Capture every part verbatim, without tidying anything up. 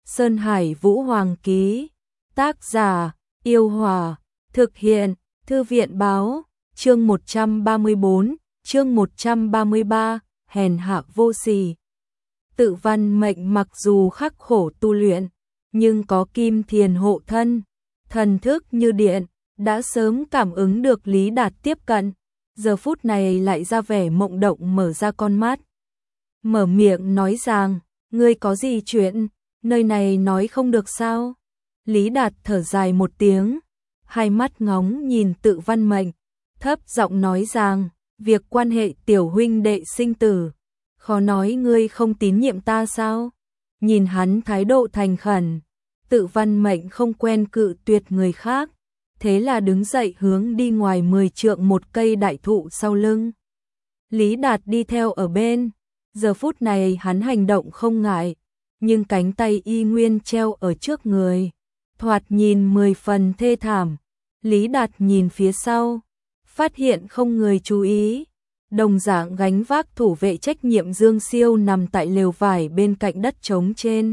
Sơn Hải Vũ Hoàng ký. Tác giả, Yêu Hòa. Thực hiện, Thư viện báo. Chương một trăm ba mươi bốn, chương một trăm ba mươi ba, hèn hạ vô sỉ. Tự Văn Mệnh mặc dù khắc khổ tu luyện, nhưng có Kim Thiền hộ thân, thần thức như điện, đã sớm cảm ứng được Lý Đạt tiếp cận, giờ phút này lại ra vẻ mộng động mở ra con mắt. Mở miệng nói rằng, ngươi có gì chuyện, nơi này nói không được sao? Lý Đạt thở dài một tiếng, hai mắt ngóng nhìn Tự Văn Mệnh, thấp giọng nói rằng, việc quan hệ tiểu huynh đệ sinh tử, khó nói ngươi không tín nhiệm ta sao? Nhìn hắn thái độ thành khẩn, Tự Văn Mệnh không quen cự tuyệt người khác, thế là đứng dậy hướng đi ngoài mười trượng một cây đại thụ sau lưng. Lý Đạt đi theo ở bên, giờ phút này hắn hành động không ngại, nhưng cánh tay y nguyên treo ở trước người, thoạt nhìn mười phần thê thảm. Lý Đạt nhìn phía sau, phát hiện không người chú ý, đồng dạng gánh vác thủ vệ trách nhiệm Dương Siêu nằm tại lều vải bên cạnh đất trống trên.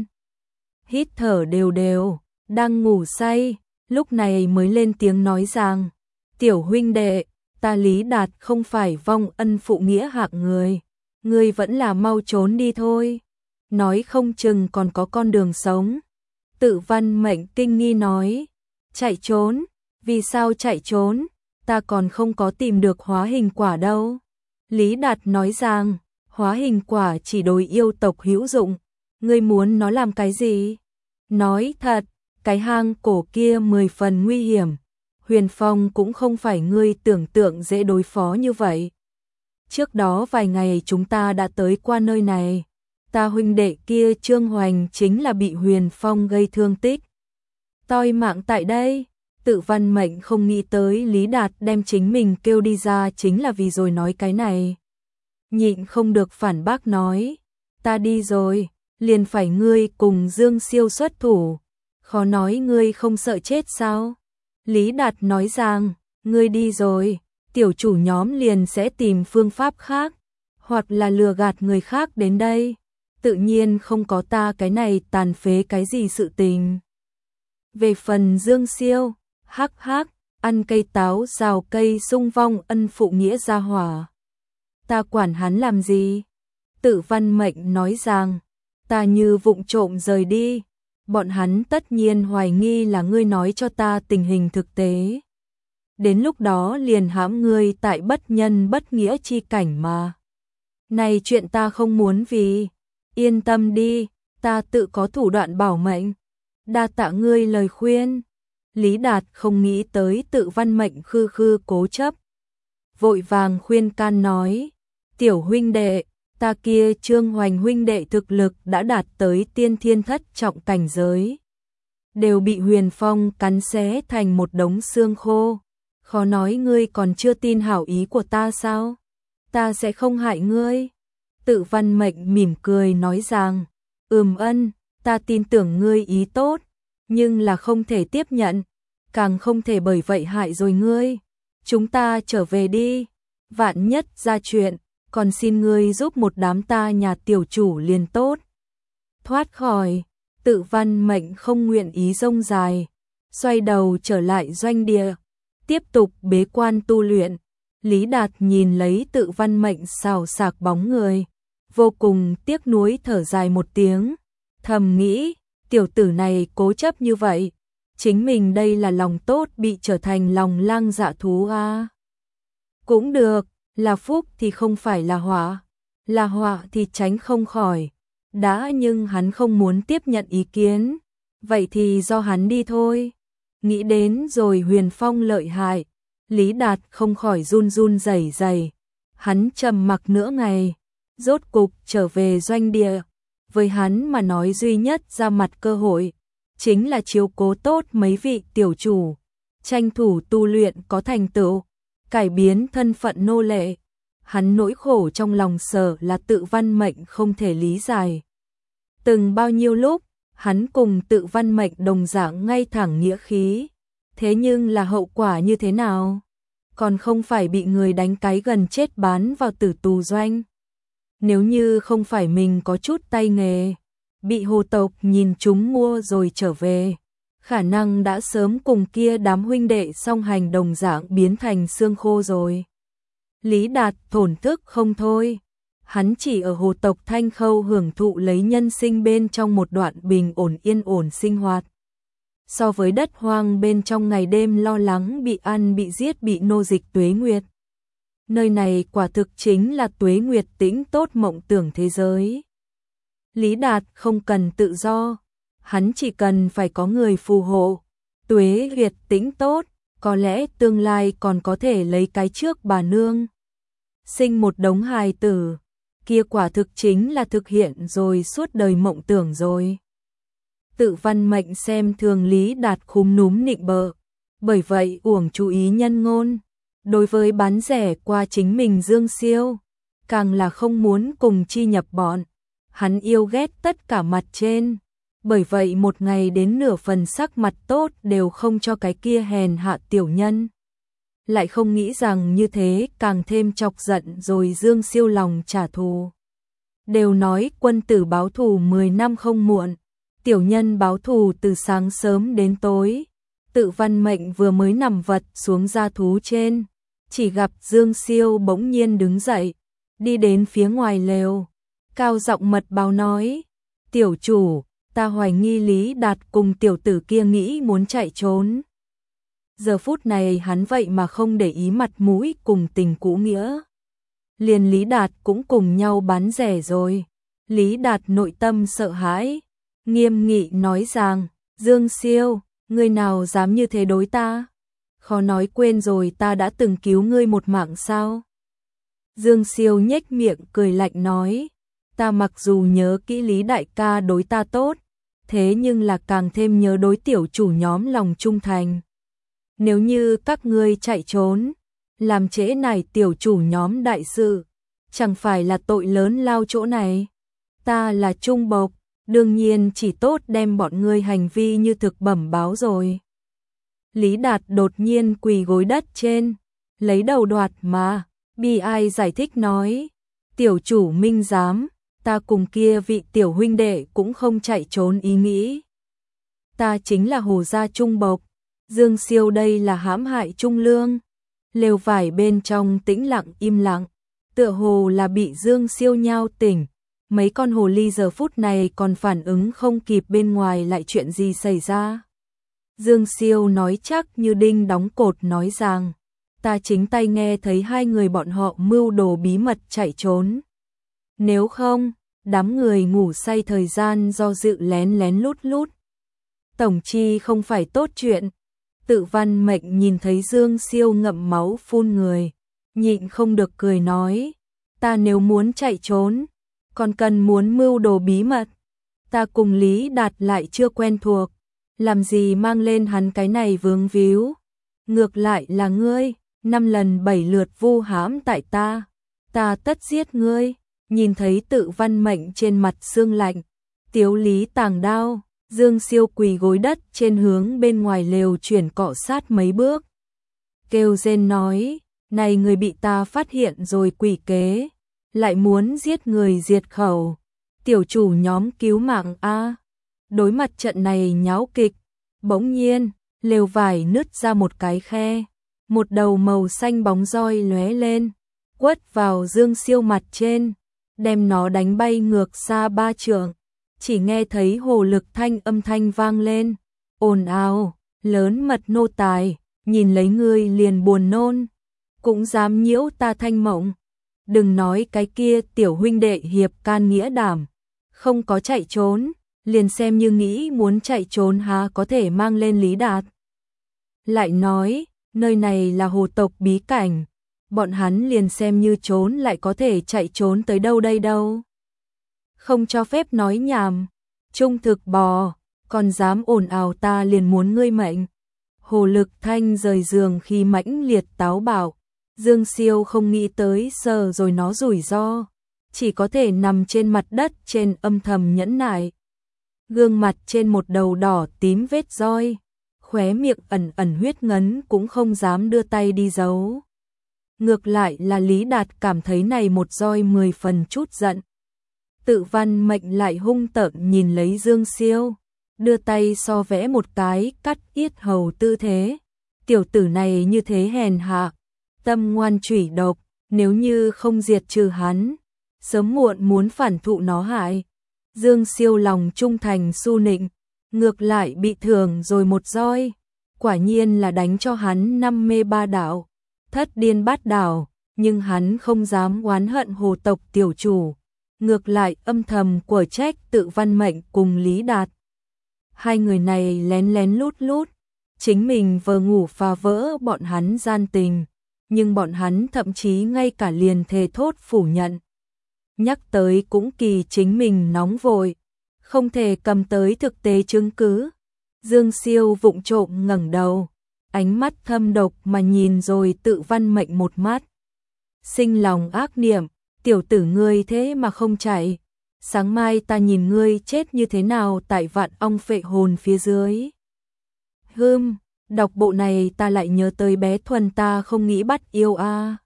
Hít thở đều đều, đang ngủ say, lúc này mới lên tiếng nói rằng, tiểu huynh đệ, ta Lý Đạt không phải vong ân phụ nghĩa hạng người, ngươi vẫn là mau trốn đi thôi, nói không chừng còn có con đường sống. Tự Văn Mệnh kinh nghi nói, chạy trốn, vì sao chạy trốn, ta còn không có tìm được hóa hình quả đâu. Lý Đạt nói rằng, hóa hình quả chỉ đối yêu tộc hữu dụng, ngươi muốn nó làm cái gì? Nói thật, cái hang cổ kia mười phần nguy hiểm, Huyền Phong cũng không phải ngươi tưởng tượng dễ đối phó như vậy. Trước đó vài ngày chúng ta đã tới qua nơi này, ta huynh đệ kia Trương Hoành chính là bị Huyền Phong gây thương tích. Toi mạng tại đây. Tự Văn Mệnh không nghĩ tới Lý Đạt đem chính mình kêu đi ra chính là vì rồi nói cái này. Nhịn không được phản bác nói, ta đi rồi, liền phải ngươi cùng Dương Siêu xuất thủ, khó nói ngươi không sợ chết sao? Lý Đạt nói rằng, ngươi đi rồi, tiểu chủ nhóm liền sẽ tìm phương pháp khác, hoặc là lừa gạt người khác đến đây, tự nhiên không có ta cái này tàn phế cái gì sự tình. Về phần Dương Siêu, hắc hắc, ăn cây táo rào cây sung vong ân phụ nghĩa gia hỏa. Ta quản hắn làm gì? Tự Văn Mệnh nói rằng, ta như vụng trộm rời đi, bọn hắn tất nhiên hoài nghi là ngươi nói cho ta tình hình thực tế. Đến lúc đó liền hãm ngươi tại bất nhân bất nghĩa chi cảnh mà. Này chuyện ta không muốn vì, yên tâm đi, ta tự có thủ đoạn bảo mệnh. Đa tạ ngươi lời khuyên. Lý Đạt không nghĩ tới Tự Văn Mệnh khư khư cố chấp, vội vàng khuyên can nói, tiểu huynh đệ, ta kia Trương Hoành huynh đệ thực lực đã đạt tới tiên thiên thất trọng cảnh giới, đều bị Huyền Phong cắn xé thành một đống xương khô, khó nói ngươi còn chưa tin hảo ý của ta sao? Ta sẽ không hại ngươi. Tự Văn Mệnh mỉm cười nói rằng, ừm ân, ta tin tưởng ngươi ý tốt, nhưng là không thể tiếp nhận, càng không thể bởi vậy hại rồi ngươi. Chúng ta trở về đi, vạn nhất ra chuyện, còn xin ngươi giúp một đám ta nhà tiểu chủ liền tốt. Thoát khỏi, Tự Văn Mệnh không nguyện ý rông dài, xoay đầu trở lại doanh địa, tiếp tục bế quan tu luyện. Lý Đạt nhìn lấy Tự Văn Mệnh xào xạc bóng người, vô cùng tiếc nuối thở dài một tiếng, thầm nghĩ, tiểu tử này cố chấp như vậy, chính mình đây là lòng tốt bị trở thành lòng lang dạ thú a. Cũng được, là phúc thì không phải là họa, là họa thì tránh không khỏi. Đã nhưng hắn không muốn tiếp nhận ý kiến, vậy thì do hắn đi thôi. Nghĩ đến rồi Huyền Phong lợi hại, Lý Đạt không khỏi run run rẩy rẩy. Hắn trầm mặc nửa ngày, rốt cục trở về doanh địa. Với hắn mà nói duy nhất ra mặt cơ hội, chính là chiếu cố tốt mấy vị tiểu chủ, tranh thủ tu luyện có thành tựu, cải biến thân phận nô lệ. Hắn nỗi khổ trong lòng sợ là Tự Văn Mệnh không thể lý giải. Từng bao nhiêu lúc, hắn cùng Tự Văn Mệnh đồng dạng ngay thẳng nghĩa khí, thế nhưng là hậu quả như thế nào? Còn không phải bị người đánh cái gần chết bán vào tử tù doanh. Nếu như không phải mình có chút tay nghề, bị hồ tộc nhìn chúng mua rồi trở về. Khả năng đã sớm cùng kia đám huynh đệ song hành đồng dạng biến thành xương khô rồi. Lý Đạt thổn thức không thôi. Hắn chỉ ở hồ tộc Thanh Khâu hưởng thụ lấy nhân sinh bên trong một đoạn bình ổn yên ổn sinh hoạt. So với đất hoang bên trong ngày đêm lo lắng bị ăn bị giết bị nô dịch tuế nguyệt. Nơi này quả thực chính là tuế nguyệt tĩnh tốt mộng tưởng thế giới. Lý Đạt không cần tự do, hắn chỉ cần phải có người phù hộ. Tuế nguyệt tĩnh tốt, có lẽ tương lai còn có thể lấy cái trước bà nương. Sinh một đống hài tử, kia quả thực chính là thực hiện rồi suốt đời mộng tưởng rồi. Tự Văn Mệnh xem thường Lý Đạt khúm núm nịnh bợ, bởi vậy uổng chú ý nhân ngôn. Đối với bán rẻ qua chính mình Dương Siêu, càng là không muốn cùng chi nhập bọn. Hắn yêu ghét tất cả mặt trên, bởi vậy một ngày đến nửa phần sắc mặt tốt đều không cho cái kia hèn hạ tiểu nhân. Lại không nghĩ rằng như thế càng thêm chọc giận rồi Dương Siêu lòng trả thù. Đều nói quân tử báo thù mười năm không muộn, tiểu nhân báo thù từ sáng sớm đến tối. Tự Văn Mệnh vừa mới nằm vật xuống da thú trên, chỉ gặp Dương Siêu bỗng nhiên đứng dậy, đi đến phía ngoài lều, cao giọng mật báo nói: "Tiểu chủ, ta hoài nghi Lý Đạt cùng tiểu tử kia nghĩ muốn chạy trốn." Giờ phút này hắn vậy mà không để ý mặt mũi cùng tình cũ nghĩa. Liền Lý Đạt cũng cùng nhau bán rẻ rồi. Lý Đạt nội tâm sợ hãi, nghiêm nghị nói rằng: "Dương Siêu, ngươi nào dám như thế đối ta? Khó nói quên rồi ta đã từng cứu ngươi một mạng sao?" Dương Siêu nhếch miệng cười lạnh nói: "Ta mặc dù nhớ kỹ Lý đại ca đối ta tốt, thế nhưng là càng thêm nhớ đối tiểu chủ nhóm lòng trung thành. Nếu như các ngươi chạy trốn, làm trễ nải tiểu chủ nhóm đại sự, chẳng phải là tội lớn lao chỗ này. Ta là trung bộc, đương nhiên chỉ tốt đem bọn ngươi hành vi như thực bẩm báo rồi." Lý Đạt đột nhiên quỳ gối đất trên, lấy đầu đoạt mà, bi ai giải thích nói: "Tiểu chủ minh giám, ta cùng kia vị tiểu huynh đệ cũng không chạy trốn ý nghĩ. Ta chính là Hồ gia trung bộc, Dương Siêu đây là hãm hại trung lương." Lều vải bên trong tĩnh lặng im lặng, tựa hồ là bị Dương Siêu nhao tỉnh. Mấy con hồ ly giờ phút này còn phản ứng không kịp bên ngoài lại chuyện gì xảy ra. Dương Siêu nói chắc như đinh đóng cột nói rằng: "Ta chính tay nghe thấy hai người bọn họ mưu đồ bí mật chạy trốn. Nếu không, đám người ngủ say thời gian do dự lén lén lút lút. Tổng chi không phải tốt chuyện." Tự Văn Mệnh nhìn thấy Dương Siêu ngậm máu phun người, nhịn không được cười nói: "Ta nếu muốn chạy trốn, còn cần muốn mưu đồ bí mật. Ta cùng Lý Đạt lại chưa quen thuộc, làm gì mang lên hắn cái này vướng víu. Ngược lại là ngươi, năm lần bảy lượt vu hãm tại ta, ta tất giết ngươi." Nhìn thấy Tự Văn Mệnh trên mặt sương lạnh, Tiếu Lý tàng đao, Dương Siêu quỳ gối đất trên hướng bên ngoài lều chuyển cọ sát mấy bước. Kêu rên nói: "Này người bị ta phát hiện rồi quỷ kế, lại muốn giết người diệt khẩu. Tiểu chủ nhóm cứu mạng a." Đối mặt trận này nháo kịch, bỗng nhiên, lều vải nứt ra một cái khe, một đầu màu xanh bóng roi lóe lên, quất vào Dương Siêu mặt trên, đem nó đánh bay ngược xa ba trượng. Chỉ nghe thấy hồ lực thanh âm thanh vang lên: "Ồn ào, lớn mật nô tài, nhìn lấy ngươi liền buồn nôn, cũng dám nhiễu ta thanh mộng. Đừng nói cái kia tiểu huynh đệ hiệp can nghĩa đảm, không có chạy trốn, liền xem như nghĩ muốn chạy trốn há có thể mang lên Lý Đạt. Lại nói, nơi này là hồ tộc bí cảnh, bọn hắn liền xem như trốn lại có thể chạy trốn tới đâu đây đâu. Không cho phép nói nhảm, trung thực bò, còn dám ồn ào ta liền muốn ngươi mệnh." Hồ Lực Thanh rời giường khi mãnh liệt táo bạo, Dương Siêu không nghĩ tới sờ rồi nó rủi ro, chỉ có thể nằm trên mặt đất trên âm thầm nhẫn nại. Gương mặt trên một đầu đỏ tím vết roi, khóe miệng ẩn ẩn huyết ngấn cũng không dám đưa tay đi giấu. Ngược lại là Lý Đạt cảm thấy này một roi mười phần chút giận. Tự Văn Mệnh lại hung tợn nhìn lấy Dương Siêu, đưa tay so vẽ một cái cắt yết hầu tư thế. Tiểu tử này như thế hèn hạ, tâm ngoan trủy độc, nếu như không diệt trừ hắn, sớm muộn muốn phản thụ nó hại. Dương Siêu lòng trung thành su nịnh, ngược lại bị thưởng rồi một roi, quả nhiên là đánh cho hắn năm mê ba đảo, thất điên bát đảo, nhưng hắn không dám oán hận hồ tộc tiểu chủ, ngược lại âm thầm quở trách Tự Văn Mệnh cùng Lý Đạt. Hai người này lén lén lút lút, chính mình vừa ngủ phá vỡ bọn hắn gian tình, nhưng bọn hắn thậm chí ngay cả liền thề thốt phủ nhận. Nhắc tới cũng kỳ chính mình nóng vội, không thể cầm tới thực tế chứng cứ. Dương Siêu vụng trộm ngẩng đầu, ánh mắt thâm độc mà nhìn rồi Tự Văn Mệnh một mắt. Sinh lòng ác niệm, tiểu tử ngươi thế mà không chạy, sáng mai ta nhìn ngươi chết như thế nào tại Vạn Ong Phệ Hồn phía dưới. Hừm, đọc bộ này ta lại nhớ tới bé Thuần ta không nghĩ bắt yêu a. À.